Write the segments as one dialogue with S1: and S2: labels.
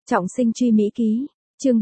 S1: Trọng sinh truy Mỹ ký, chương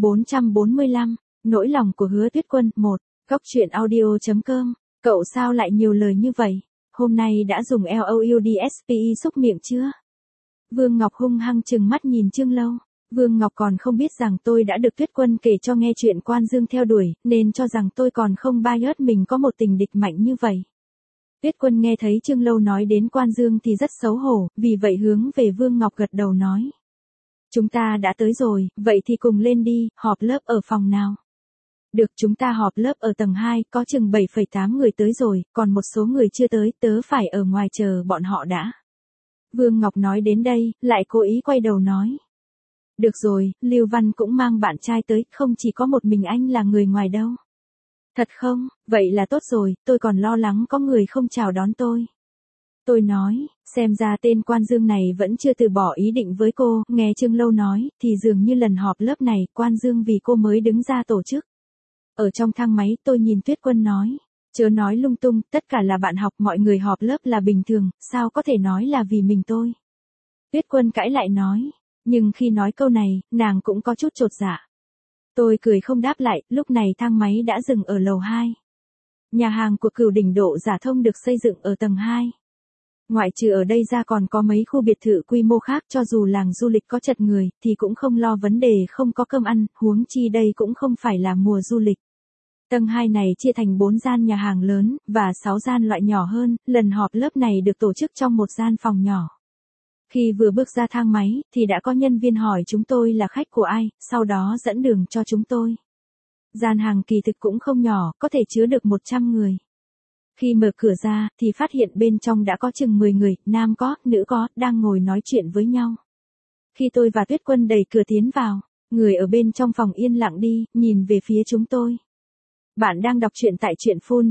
S1: 445, nỗi lòng của Hứa Tuyết Quân, 1, góc truyện audio.com, cậu sao lại nhiều lời như vậy, hôm nay đã dùng LOUDSPE xúc miệng chưa? Vương Ngọc hung hăng trừng mắt nhìn Trương Lâu, Vương Ngọc còn không biết rằng tôi đã được Tuyết Quân kể cho nghe chuyện Quan Dương theo đuổi, nên cho rằng tôi còn không bias mình có một tình địch mạnh như vậy. Tuyết Quân nghe thấy Trương Lâu nói đến Quan Dương thì rất xấu hổ, vì vậy hướng về Vương Ngọc gật đầu nói. Chúng ta đã tới rồi, vậy thì cùng lên đi, họp lớp ở phòng nào? Được, chúng ta họp lớp ở tầng 2, có chừng 7,8 người tới rồi, còn một số người chưa tới, tớ phải ở ngoài chờ bọn họ đã. Vương Ngọc nói đến đây, lại cố ý quay đầu nói. Được rồi, Lưu Văn cũng mang bạn trai tới, không chỉ có một mình anh là người ngoài đâu. Thật không? Vậy là tốt rồi, tôi còn lo lắng có người không chào đón tôi. Tôi nói, xem ra tên Quan Dương này vẫn chưa từ bỏ ý định với cô, nghe Trương Lâu nói, thì dường như lần họp lớp này, Quan Dương vì cô mới đứng ra tổ chức. Ở trong thang máy tôi nhìn Tuyết Quân nói, chớ nói lung tung, tất cả là bạn học, mọi người họp lớp là bình thường, sao có thể nói là vì mình tôi. Tuyết Quân cãi lại nói, nhưng khi nói câu này, nàng cũng có chút chột dạ. Tôi cười không đáp lại, lúc này thang máy đã dừng ở lầu 2. Nhà hàng của Cửu Đỉnh Độ Giả Thông được xây dựng ở tầng 2. Ngoại trừ ở đây ra còn có mấy khu biệt thự quy mô khác, cho dù làng du lịch có chật người, thì cũng không lo vấn đề không có cơm ăn, huống chi đây cũng không phải là mùa du lịch. Tầng 2 này chia thành 4 gian nhà hàng lớn, và 6 gian loại nhỏ hơn, lần họp lớp này được tổ chức trong một gian phòng nhỏ. Khi vừa bước ra thang máy, thì đã có nhân viên hỏi chúng tôi là khách của ai, sau đó dẫn đường cho chúng tôi. Gian hàng kỳ thực cũng không nhỏ, có thể chứa được 100 người. Khi mở cửa ra, thì phát hiện bên trong đã có chừng 10 người, nam có, nữ có, đang ngồi nói chuyện với nhau. Khi tôi và Tuyết Quân đẩy cửa tiến vào, người ở bên trong phòng yên lặng đi, nhìn về phía chúng tôi. Bạn đang đọc truyện tại truyện phun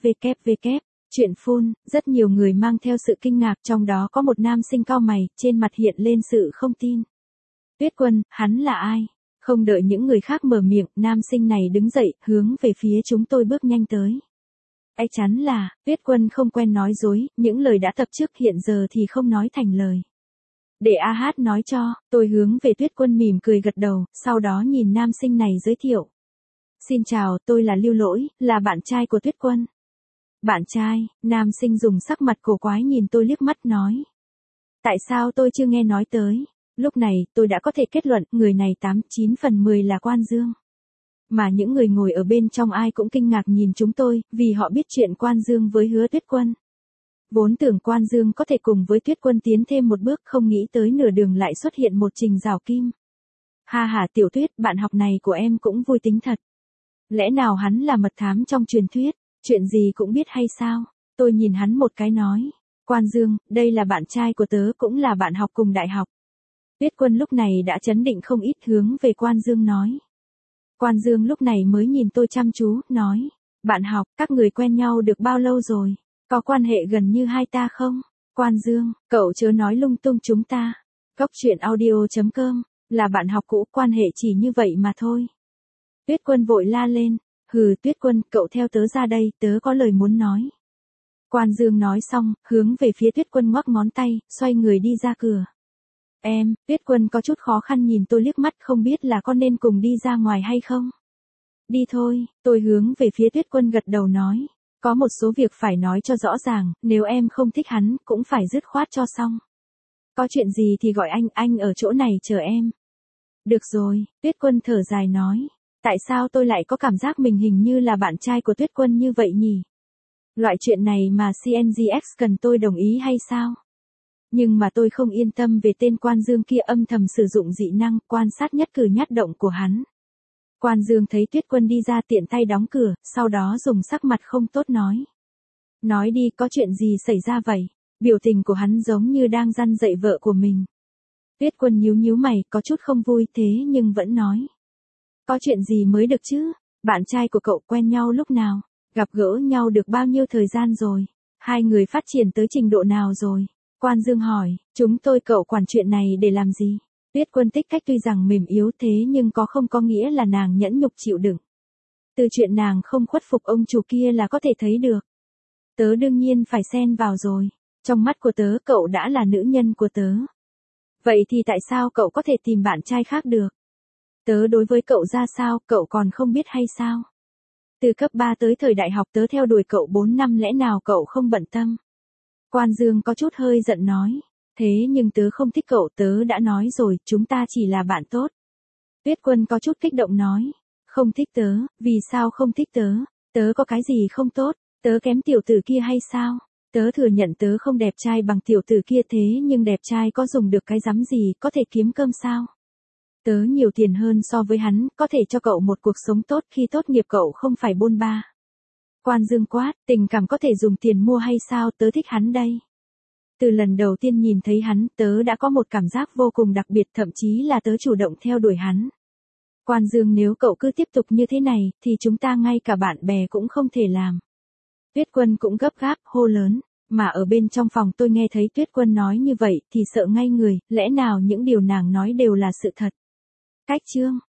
S1: www. Truyện phun, rất nhiều người mang theo sự kinh ngạc, trong đó có một nam sinh cau mày, trên mặt hiện lên sự không tin. Tuyết Quân, hắn là ai? Không đợi những người khác mở miệng, nam sinh này đứng dậy, hướng về phía chúng tôi bước nhanh tới. Ái chắn là, Tuyết Quân không quen nói dối, những lời đã tập trước hiện giờ thì không nói thành lời. Để AH nói cho, tôi hướng về Tuyết Quân mỉm cười gật đầu, sau đó nhìn nam sinh này giới thiệu. Xin chào, tôi là Lưu Lỗi, là bạn trai của Tuyết Quân. Bạn trai, nam sinh dùng sắc mặt cổ quái nhìn tôi liếc mắt nói. Tại sao tôi chưa nghe nói tới? Lúc này, tôi đã có thể kết luận, người này 89 phần 10 là Quan Dương. Mà những người ngồi ở bên trong ai cũng kinh ngạc nhìn chúng tôi, vì họ biết chuyện Quan Dương với Hứa Tuyết Quân. Vốn tưởng Quan Dương có thể cùng với Tuyết Quân tiến thêm một bước, không nghĩ tới nửa đường lại xuất hiện một Trình Rào Kim. Ha ha Tiểu Tuyết, bạn học này của em cũng vui tính thật. Lẽ nào hắn là mật thám trong truyền thuyết, chuyện gì cũng biết hay sao? Tôi nhìn hắn một cái nói. Quan Dương, đây là bạn trai của tớ, cũng là bạn học cùng đại học. Tuyết Quân lúc này đã chấn định không ít, hướng về Quan Dương nói. Quan Dương lúc này mới nhìn tôi chăm chú, nói. Bạn học, các người quen nhau được bao lâu rồi? Có quan hệ gần như hai ta không? Quan Dương, cậu chớ nói lung tung chúng ta. Góc truyện audio.com, là bạn học cũ, quan hệ chỉ như vậy mà thôi. Tuyết Quân vội la lên. Hừ Tuyết Quân, cậu theo tớ ra đây, tớ có lời muốn nói. Quan Dương nói xong, hướng về phía Tuyết Quân ngoắc ngón tay, xoay người đi ra cửa. Tuyết Quân có chút khó khăn nhìn tôi liếc mắt, không biết là có nên cùng đi ra ngoài hay không. Đi thôi, tôi hướng về phía Tuyết Quân gật đầu nói. Có một số việc phải nói cho rõ ràng, nếu em không thích hắn, cũng phải dứt khoát cho xong. Có chuyện gì thì gọi anh ở chỗ này chờ em. Được rồi, Tuyết Quân thở dài nói. Tại sao tôi lại có cảm giác mình hình như là bạn trai của Tuyết Quân như vậy nhỉ? Loại chuyện này mà CNGX cần tôi đồng ý hay sao? Nhưng mà tôi không yên tâm về tên Quan Dương kia, âm thầm sử dụng dị năng, quan sát nhất cử nhất động của hắn. Quan Dương thấy Tuyết Quân đi ra tiện tay đóng cửa, sau đó dùng sắc mặt không tốt nói. Nói đi, có chuyện gì xảy ra vậy? Biểu tình của hắn giống như đang răn dạy vợ của mình. Tuyết Quân nhíu nhíu mày, có chút không vui thế nhưng vẫn nói. Có chuyện gì mới được chứ? Bạn trai của cậu quen nhau lúc nào? Gặp gỡ nhau được bao nhiêu thời gian rồi? Hai người phát triển tới trình độ nào rồi? Quan Dương hỏi, chúng tôi cậu quản chuyện này để làm gì? Tuyết Quân tích cách tuy rằng mềm yếu thế nhưng không có nghĩa là nàng nhẫn nhục chịu đựng. Từ chuyện nàng không khuất phục ông chủ kia là có thể thấy được. Tớ đương nhiên phải xen vào rồi. Trong mắt của tớ cậu đã là nữ nhân của tớ. Vậy thì tại sao cậu có thể tìm bạn trai khác được? Tớ đối với cậu ra sao, cậu còn không biết hay sao? Từ cấp 3 tới thời đại học tớ theo đuổi cậu 4 năm lẽ nào cậu không bận tâm? Quan Dương có chút hơi giận nói. Thế nhưng tớ không thích cậu, tớ đã nói rồi, chúng ta chỉ là bạn tốt. Tuyết Quân có chút kích động nói. Không thích tớ, vì sao không thích tớ? Tớ có cái gì không tốt? Tớ kém tiểu tử kia hay sao? Tớ thừa nhận tớ không đẹp trai bằng tiểu tử kia thế nhưng đẹp trai có dùng được cái rắm gì, có thể kiếm cơm sao? Tớ nhiều tiền hơn so với hắn, có thể cho cậu một cuộc sống tốt khi tốt nghiệp cậu không phải bôn ba. Quan Dương quát, tình cảm có thể dùng tiền mua hay sao, tớ thích hắn đây. Từ lần đầu tiên nhìn thấy hắn, tớ đã có một cảm giác vô cùng đặc biệt, thậm chí là tớ chủ động theo đuổi hắn. Quan Dương, nếu cậu cứ tiếp tục như thế này, thì chúng ta ngay cả bạn bè cũng không thể làm. Tuyết Quân cũng gấp gáp, hô lớn, mà ở bên trong phòng tôi nghe thấy Tuyết Quân nói như vậy thì sợ ngay người, lẽ nào những điều nàng nói đều là sự thật. Cách chương